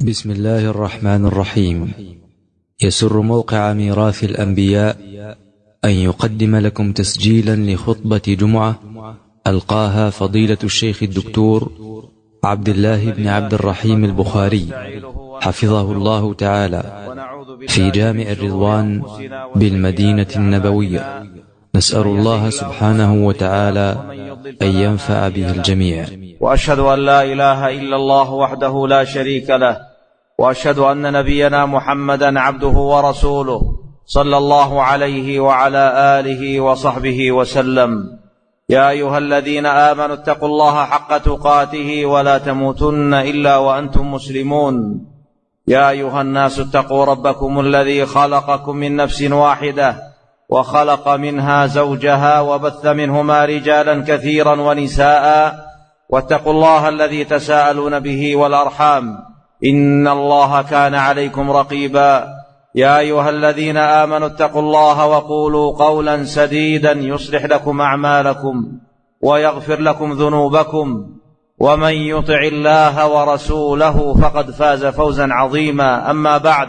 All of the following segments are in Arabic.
بسم الله الرحمن الرحيم. يسر موقع ميراث الأنبياء أن يقدم لكم تسجيلا لخطبة جمعة ألقاها فضيلة الشيخ الدكتور عبد الله بن عبد الرحيم البخاري حفظه الله تعالى في جامع الرضوان بالمدينة النبوية. نسأل الله سبحانه وتعالى أن ينفع به الجميع. وأشهد أن لا إله إلا الله وحده لا شريك له، وأشهد أن نبينا محمدا عبده ورسوله صلى الله عليه وعلى آله وصحبه وسلم. يا أيها الذين آمنوا اتقوا الله حق تقاته ولا تموتن إلا وأنتم مسلمون. يا أيها الناس اتقوا ربكم الذي خلقكم من نفس واحدة وخلق منها زوجها وبث منهما رجالا كثيرا ونساء، واتقوا الله الذي تساءلون به والأرحام إن الله كان عليكم رقيبا. يا أيها الذين آمنوا اتقوا الله وقولوا قولا سديدا يصلح لكم أعمالكم ويغفر لكم ذنوبكم، ومن يطع الله ورسوله فقد فاز فوزا عظيما. أما بعد،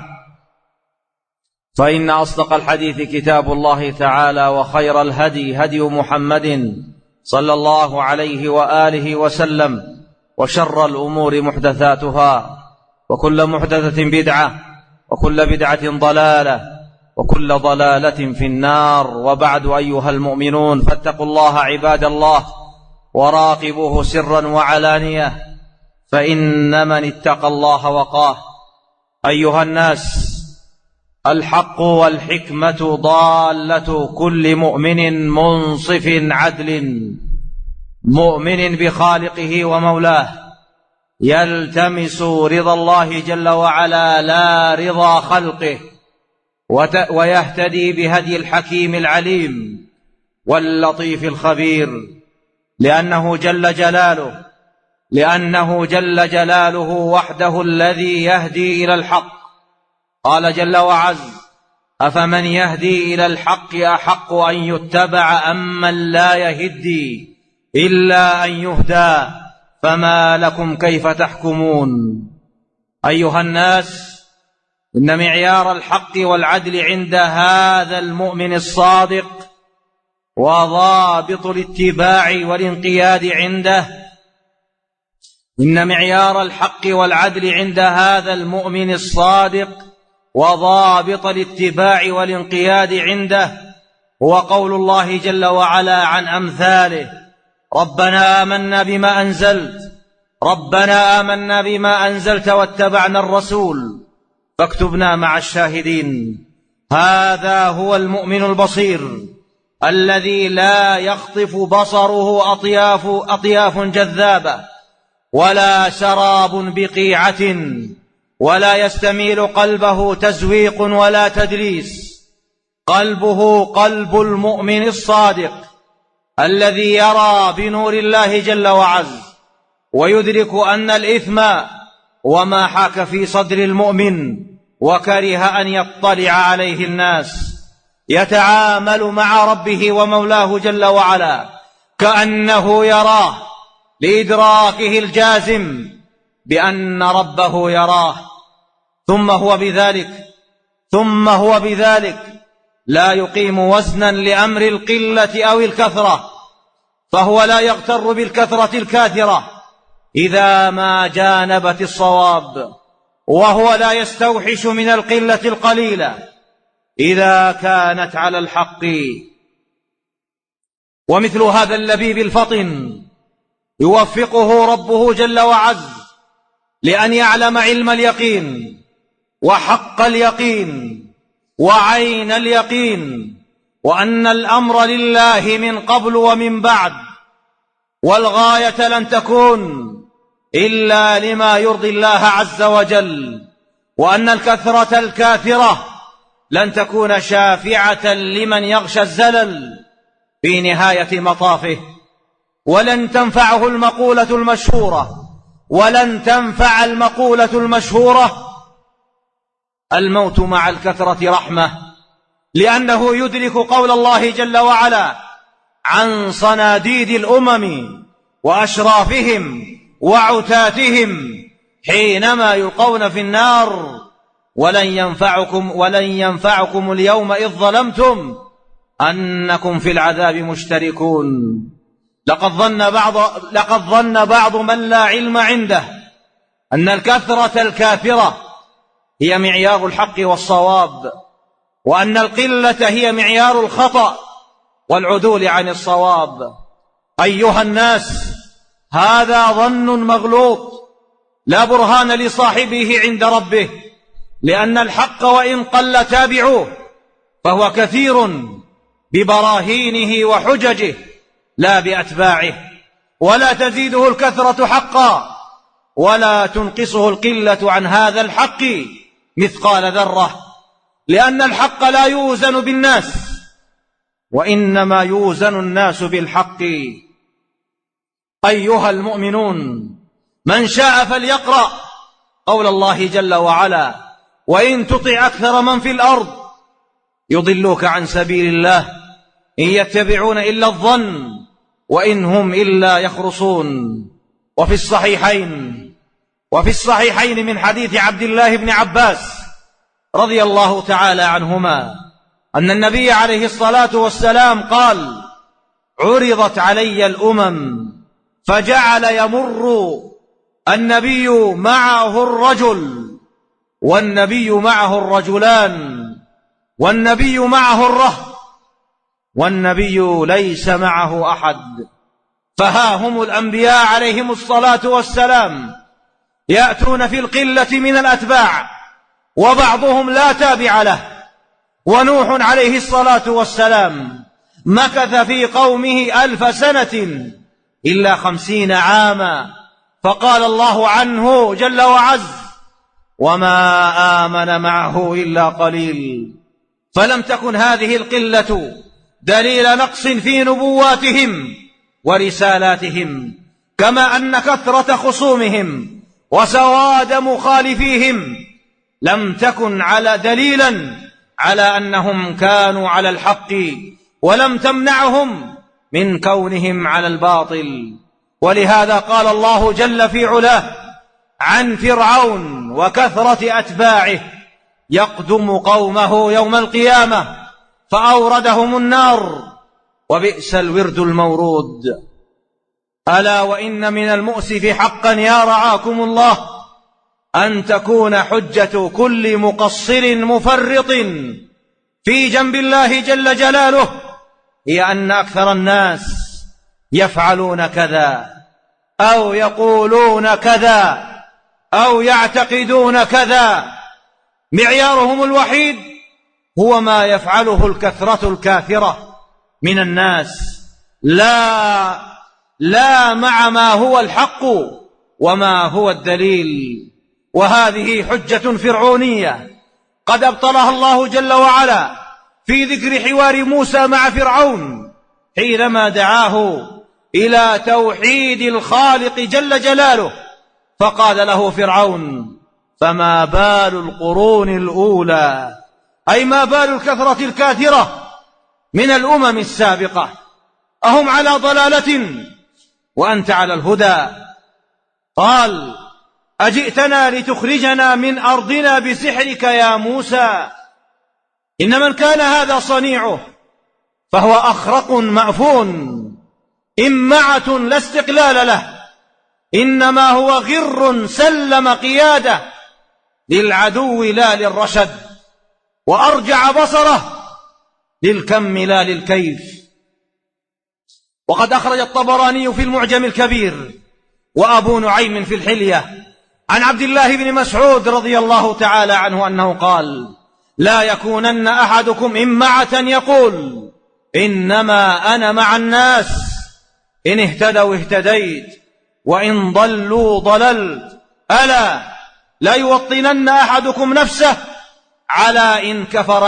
فإن أصدق الحديث كتاب الله تعالى، وخير الهدي هدي محمد صلى الله عليه وآله وسلم، وشر الأمور محدثاتها، وكل محدثة بدعة، وكل بدعة ضلالة، وكل ضلالة في النار. وبعد، أيها المؤمنون، فاتقوا الله عباد الله، وراقبوه سرا وعلانية، فإن من اتقى الله وقاه. أيها الناس، الحق والحكمة ضالة كل مؤمن منصف عدل، مؤمن بخالقه ومولاه، يلتمس رضا الله جل وعلا لا رضا خلقه، ويهتدي بهدي الحكيم العليم واللطيف الخبير، لأنه جل جلاله وحده الذي يهدي إلى الحق. قال جل وعز: أفمن يهدي إلى الحق أحق أن يتبع أمن لا يهدي إلا أن يهدى، فما لكم كيف تحكمون. أيها الناس، إن معيار الحق والعدل عند هذا المؤمن الصادق، وضابط الاتباع والانقياد عنده، إن معيار الحق والعدل عند هذا المؤمن الصادق وضابط الاتباع والانقياد عنده هو قول الله جل وعلا عن أمثاله: ربنا آمنا بما أنزلت واتبعنا الرسول فاكتبنا مع الشاهدين. هذا هو المؤمن البصير الذي لا يخطف بصره أطياف جذابة، ولا سراب بقيعة، ولا يستميل قلبه تزويق ولا تدليس. قلبه قلب المؤمن الصادق الذي يرى بنور الله جل وعز، ويدرك أن الإثم وما حاك في صدر المؤمن وكره أن يطلع عليه الناس، يتعامل مع ربه ومولاه جل وعلا كأنه يراه، لإدراكه الجازم بأن ربه يراه. ثم هو بذلك لا يقيم وزنا لأمر القلة أو الكثرة، فهو لا يغتر بالكثرة الكاثرة إذا ما جانبت الصواب، وهو لا يستوحش من القلة القليلة إذا كانت على الحق. ومثل هذا اللبيب الفطن يوفقه ربه جل وعز لأن يعلم علم اليقين وحق اليقين وعين اليقين، وأن الأمر لله من قبل ومن بعد، والغاية لن تكون إلا لما يرضي الله عز وجل، وأن الكثرة الكاثرة لن تكون شافعة لمن يغشى الزلل في نهاية مطافه، ولن تنفعه ولن تنفع المقولة المشهورة: الموت مع الكثرة رحمة، لأنه يدرك قول الله جل وعلا عن صناديد الأمم وأشرافهم وعتاتهم: حينما يلقون في النار: ولن ينفعكم اليوم إذ ظلمتم أنكم في العذاب مشتركون. لقد ظن بعض من لا علم عنده أن الكثرة الكافرة هي معيار الحق والصواب، وأن القلة هي معيار الخطأ والعدول عن الصواب. أيها الناس، هذا ظن مغلوط لا برهان لصاحبه عند ربه، لأن الحق وإن قل تابعوه فهو كثير ببراهينه وحججه لا بأتباعه، ولا تزيده الكثرة حقا ولا تنقصه القلة عن هذا الحق مثقال ذرة، لأن الحق لا يوزن بالناس، وإنما يوزن الناس بالحق. أيها المؤمنون، من شاء فليقرأ قول الله جل وعلا: وإن تطع أكثر من في الأرض يضلوك عن سبيل الله إن يتبعون إلا الظن وإن هم إلا يخرصون. وفي الصحيحين من حديث عبد الله بن عباس رضي الله تعالى عنهما أن النبي عليه الصلاة والسلام قال: عرضت علي الأمم فجعل يمر النبي معه الرجل، والنبي معه الرجلان، والنبي معه الرهط، والنبي ليس معه أحد. فها هم الأنبياء عليهم الصلاة والسلام يأتون في القلة من الأتباع وبعضهم لا تابع له. ونوح عليه الصلاة والسلام مكث في قومه 1000 سنة إلا 50 عاما، فقال الله عنه جل وعز: وما آمن معه إلا قليل. فلم تكن هذه القلة دليل نقص في نبواتهم ورسالاتهم، كما أن كثرة خصومهم وسواد مخالفيهم لم تكن دليلا على أنهم كانوا على الحق، ولم تمنعهم من كونهم على الباطل. ولهذا قال الله جل في علاه عن فرعون وكثرة أتباعه: يقدم قومه يوم القيامة فأوردهم النار وبئس الورد المورود. ألا وإن من المؤسف حقا يا رعاكم الله أن تكون حجة كل مقصر مفرط في جنب الله جل جلاله هي أن أكثر الناس يفعلون كذا أو يقولون كذا أو يعتقدون كذا. معيارهم الوحيد هو ما يفعله الكثرة الكافرة من الناس، لا مع ما هو الحق وما هو الدليل. وهذه حجة فرعونية قد أبطلها الله جل وعلا في ذكر حوار موسى مع فرعون حينما دعاه إلى توحيد الخالق جل جلاله، فقال له فرعون: فما بال القرون الأولى، أي ما بال الكثرة الكاثرة من الأمم السابقة، أهم على ضلالة وأنت على الهدى؟ قال: أجئتنا لتخرجنا من أرضنا بسحرك يا موسى؟ إن من كان هذا صنيعه فهو أخرق مأفون، إمعة لا استقلال له، إنما هو غر سلم قيادة للعدو لا للرشد، وأرجع بصره للكم لا للكيف. وقد أخرج الطبراني في المعجم الكبير وأبو نعيم في الحلية عن عبد الله بن مسعود رضي الله تعالى عنه أنه قال: لا يكونن أحدكم إمعة يقول إنما أنا مع الناس، إن اهتدوا اهتديت وإن ضلوا ضللت. ألا لا يوطنن أحدكم نفسه على إن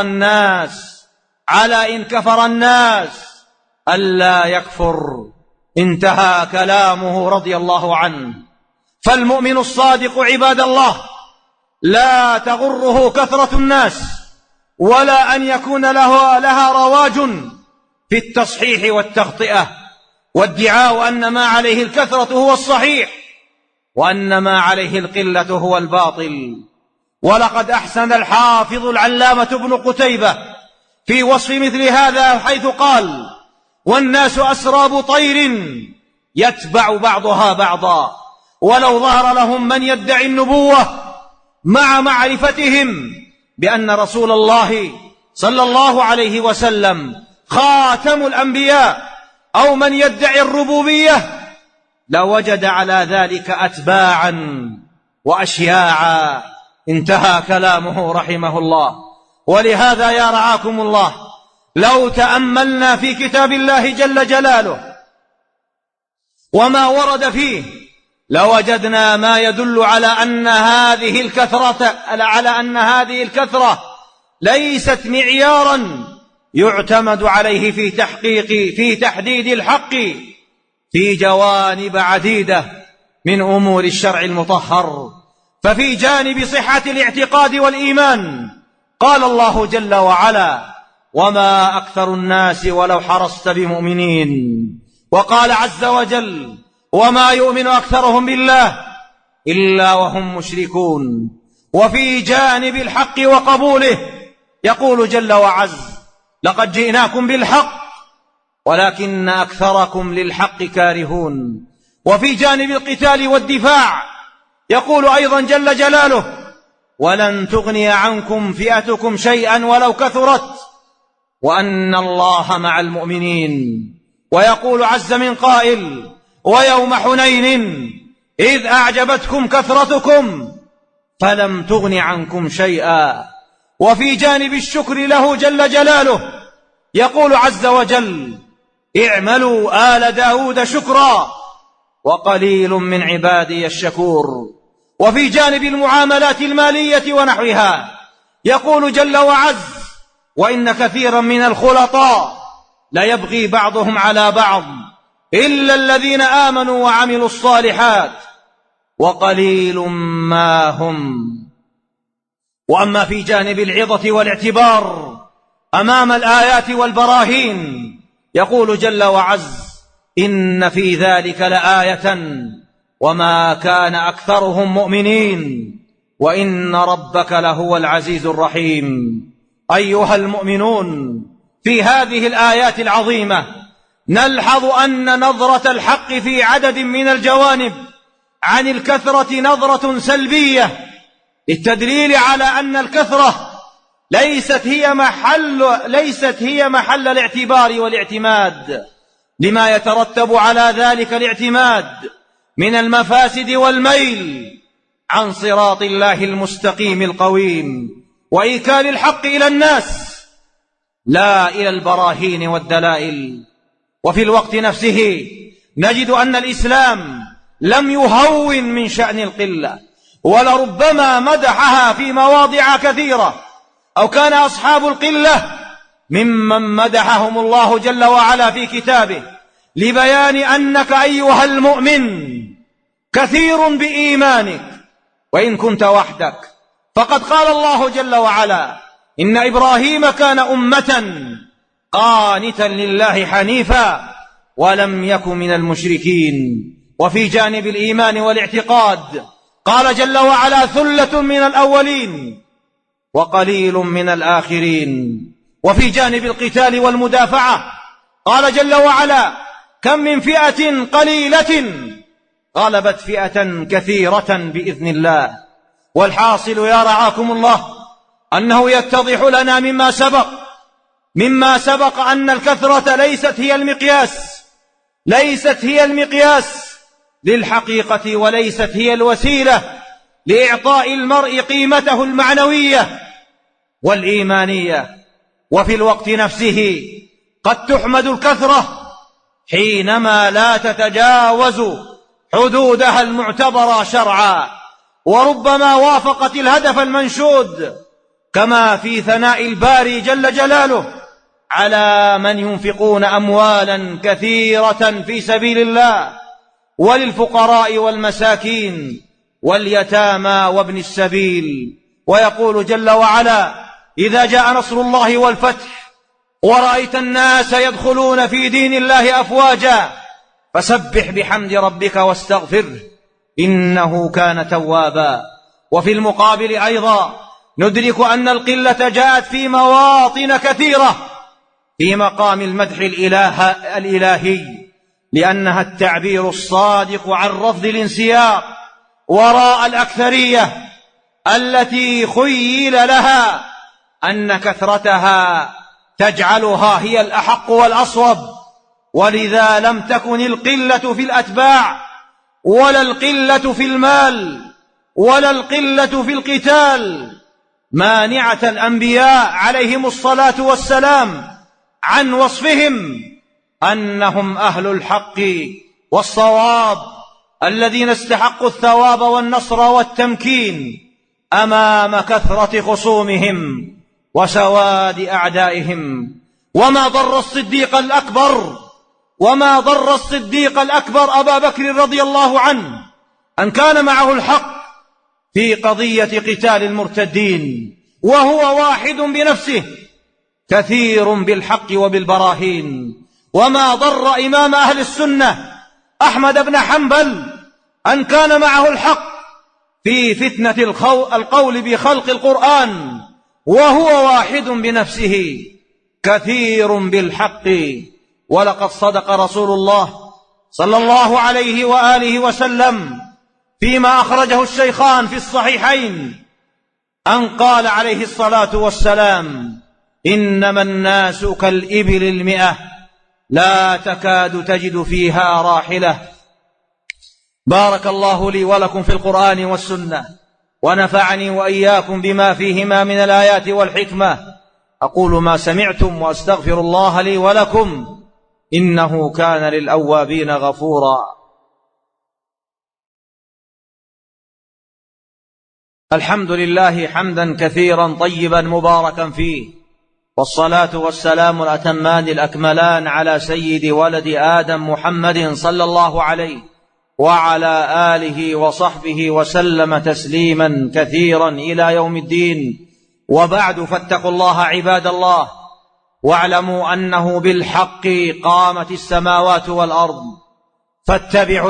كفر الناس ألا يكفر. انتهى كلامه رضي الله عنه. فالمؤمن الصادق عباد الله لا تغره كثرة الناس، ولا أن يكون لها رواج في التصحيح والتغطئة وادعاء أن ما عليه الكثرة هو الصحيح، وأن ما عليه القلة هو الباطل. ولقد أحسن الحافظ العلامة ابن قتيبة في وصف مثل هذا حيث قال: والناس أسراب طير يتبع بعضها بعضا، ولو ظهر لهم من يدعي النبوة مع معرفتهم بأن رسول الله صلى الله عليه وسلم خاتم الأنبياء أو من يدعي الربوبية لوجد على ذلك أتباعا وأشياعا. انتهى كلامه رحمه الله. ولهذا يا رعاكم الله، لو تأملنا في كتاب الله جل جلاله وما ورد فيه لوجدنا ما يدل على أن هذه الكثرة ليست معيارا يعتمد عليه في تحديد الحق في جوانب عديدة من أمور الشرع المطهر. ففي جانب صحة الاعتقاد والإيمان قال الله جل وعلا: وما أكثر الناس ولو حرصت بمؤمنين. وقال عز وجل: وما يؤمن أكثرهم بالله إلا وهم مشركون. وفي جانب الحق وقبوله يقول جل وعز: لقد جئناكم بالحق ولكن أكثركم للحق كارهون. وفي جانب القتال والدفاع يقول أيضا جل جلاله: ولن تغني عنكم فئتكم شيئا ولو كثرت وأن الله مع المؤمنين. ويقول عز من قائل: ويوم حنين إذ أعجبتكم كثرتكم فلم تغن عنكم شيئا. وفي جانب الشكر له جل جلاله يقول عز وجل: اعملوا آل داود شكرا وقليل من عبادي الشكور. وفي جانب المعاملات المالية ونحوها يقول جل وعز: وإن كثيرا من الخلطاء ليبغي بعضهم على بعض إلا الذين آمنوا وعملوا الصالحات وقليل ما هم. وأما في جانب العظة والاعتبار أمام الآيات والبراهين يقول جل وعز: إن في ذلك لآية وما كان أكثرهم مؤمنين وإن ربك لهو العزيز الرحيم. أيها المؤمنون، في هذه الآيات العظيمة نلحظ أن نظرة الحق في عدد من الجوانب عن الكثرة نظرة سلبية للتدليل على أن الكثرة ليست هي محل الاعتبار والاعتماد لما يترتب على ذلك الاعتماد من المفاسد والميل عن صراط الله المستقيم القويم وإيكال الحق إلى الناس لا إلى البراهين والدلائل. وفي الوقت نفسه نجد أن الإسلام لم يهون من شأن القلة، ولربما مدحها في مواضع كثيرة، أو كان أصحاب القلة ممن مدحهم الله جل وعلا في كتابه لبيان أنك أيها المؤمن كثير بإيمانك وإن كنت وحدك. فقد قال الله جل وعلا: إن إبراهيم كان أمة قانتا لله حنيفا ولم يك من المشركين. وفي جانب الإيمان والاعتقاد قال جل وعلا: ثلة من الأولين وقليل من الآخرين. وفي جانب القتال والمدافعة قال جل وعلا: كم من فئة قليلة غلبت فئة كثيرة بإذن الله. والحاصل يا رعاكم الله أنه يتضح لنا مما سبق أن الكثرة ليست هي المقياس للحقيقة، وليست هي الوسيلة لإعطاء المرء قيمته المعنوية والإيمانية. وفي الوقت نفسه قد تحمد الكثرة حينما لا تتجاوز حدودها المعتبرة شرعا، وربما وافقت الهدف المنشود، كما في ثناء الباري جل جلاله على من ينفقون أموالا كثيرة في سبيل الله وللفقراء والمساكين واليتامى وابن السبيل. ويقول جل وعلا: إذا جاء نصر الله والفتح ورأيت الناس يدخلون في دين الله أفواجا فسبح بحمد ربك واستغفره إنه كان توابا. وفي المقابل أيضا ندرك أن القلة جاءت في مواطن كثيرة في مقام المدح الإلهي، لأنها التعبير الصادق عن رفض الانسياق وراء الأكثرية التي خيل لها أن كثرتها تجعلها هي الأحق والأصوب. ولذا لم تكن القلة في الأتباع ولا القلة في المال ولا القلة في القتال مانعة الأنبياء عليهم الصلاة والسلام عن وصفهم أنهم أهل الحق والصواب الذين استحقوا الثواب والنصر والتمكين أمام كثرة خصومهم وسواد أعدائهم. وما ضر الصديق الأكبر أبا بكر رضي الله عنه أن كان معه الحق في قضية قتال المرتدين، وهو واحد بنفسه كثير بالحق وبالبراهين. وما ضر إمام أهل السنة أحمد بن حنبل أن كان معه الحق في فتنة القول بخلق القرآن، وهو واحد بنفسه كثير بالحق. ولقد صدق رسول الله صلى الله عليه وآله وسلم فيما أخرجه الشيخان في الصحيحين أن قال عليه الصلاة والسلام: إنما الناس كالإبل المئة لا تكاد تجد فيها راحلة. بارك الله لي ولكم في القرآن والسنة، ونفعني وإياكم بما فيهما من الآيات والحكمة. أقول ما سمعتم وأستغفر الله لي ولكم، إنه كان للأوابين غفورا. الحمد لله حمدا كثيرا طيبا مباركا فيه، والصلاة والسلام الأتمان الأكملان على سيد ولد آدم محمد صلى الله عليه وعلى آله وصحبه وسلم تسليما كثيرا إلى يوم الدين. وبعد، فاتقوا الله عباد الله، واعلموا أنه بالحق قامت السماوات والأرض، فاتبعوا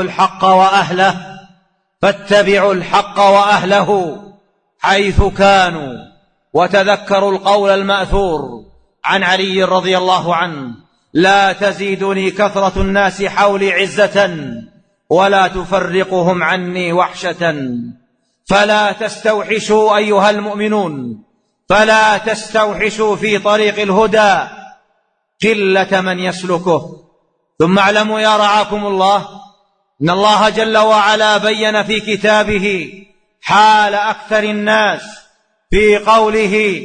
الحق وأهله حيث كانوا. وتذكروا القول المأثور عن علي رضي الله عنه: لا تزيدني كثرة الناس حولي عزة ولا تفرقهم عني وحشة. فلا تستوحشوا أيها المؤمنون، فلا تستوحشوا في طريق الهدى قلة من يسلكه. ثم اعلموا يا رعاكم الله إن الله جل وعلا بين في كتابه حال أكثر الناس في قوله: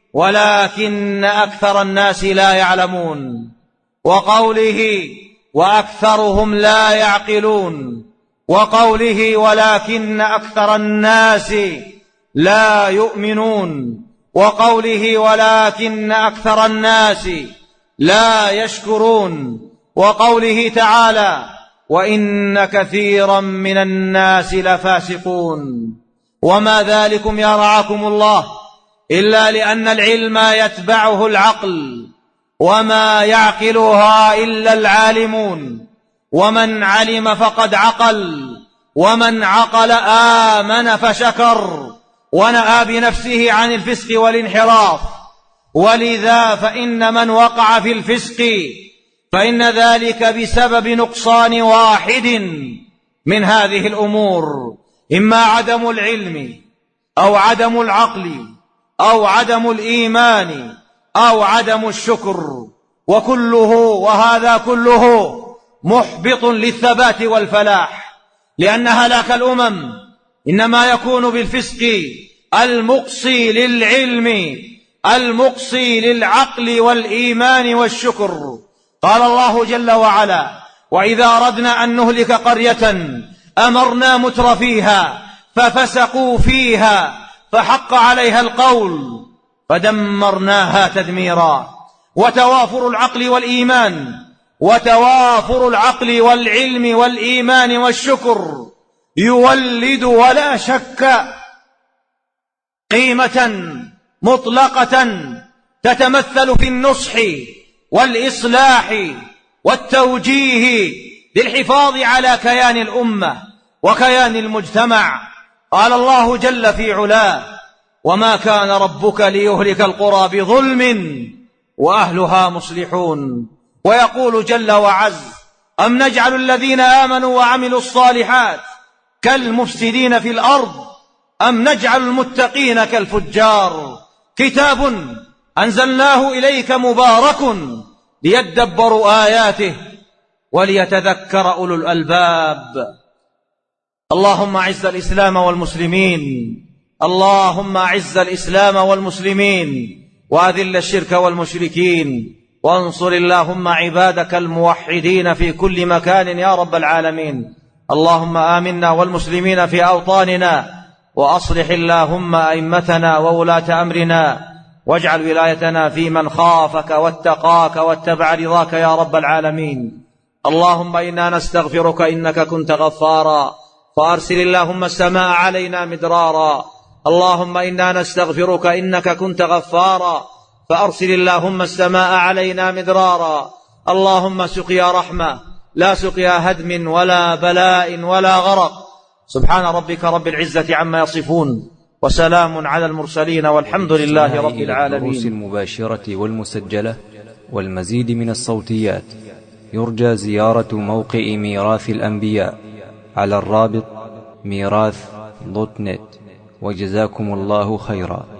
ولكن أكثر الناس لا يعلمون، وقوله: وأكثرهم لا يعقلون، وقوله: ولكن أكثر الناس لا يؤمنون، وقوله: ولكن أكثر الناس لا يشكرون، وقوله تعالى: وإن كثيرا من الناس لفاسقون. وما ذلكم يا رعاكم الله إلا لأن العلم يتبعه العقل، وما يعقلها إلا العالمون. ومن علم فقد عقل، ومن عقل آمن فشكر، ونأى بنفسه عن الفسق والانحراف. ولذا فإن من وقع في الفسق فإن ذلك بسبب نقصان واحد من هذه الأمور: إما عدم العلم، أو عدم العقل، أو عدم الإيمان، أو عدم الشكر. وهذا كله محبط للثبات والفلاح، لأن هلاك الأمم إنما يكون بالفسق المقصي للعلم، المقصي للعقل والإيمان والشكر. قال الله جل وعلا: وإذا أردنا أن نهلك قرية أمرنا متر فيها ففسقوا فيها فحق عليها القول فدمرناها تدميرا. وتوافر العقل والعلم والإيمان والشكر يولد ولا شك قيمة مطلقة تتمثل في النصح والإصلاح والتوجيه للحفاظ على كيان الأمة وكيان المجتمع. قال الله جل في علاه: وما كان ربك ليهلك القرى بظلم وأهلها مصلحون. ويقول جل وعز: أم نجعل الذين آمنوا وعملوا الصالحات كالمفسدين في الأرض أم نجعل المتقين كالفجار. كتاب أنزلناه إليك مبارك ليدبروا آياته وليتذكر أولو الألباب. اللهم أعز الإسلام والمسلمين، اللهم أعز الإسلام والمسلمين وأذل الشرك والمشركين، وانصر اللهم عبادك الموحدين في كل مكان يا رب العالمين. اللهم آمنا والمسلمين في أوطاننا، وأصلح اللهم أئمتنا وولاة أمرنا، واجعل ولايتنا في من خافك واتقاك واتبع رضاك يا رب العالمين. اللهم إنا نستغفرك إنك كنت غفارا، فأرسل اللهم السماء علينا مدرارا. اللهم إنا نستغفرك إنك كنت غفارا، فأرسل اللهم السماء علينا مدرارا. اللهم سقيا رحمة لا سقيا هدم ولا بلاء ولا غرق. سبحان ربك رب العزة عما يصفون، وسلام على المرسلين، والحمد لله رب العالمين. الدروس المباشرة والمسجلة والمزيد من الصوتيات يرجى زيارة موقع ميراث الأنبياء على الرابط ميراث.net. وجزاكم الله خيرا.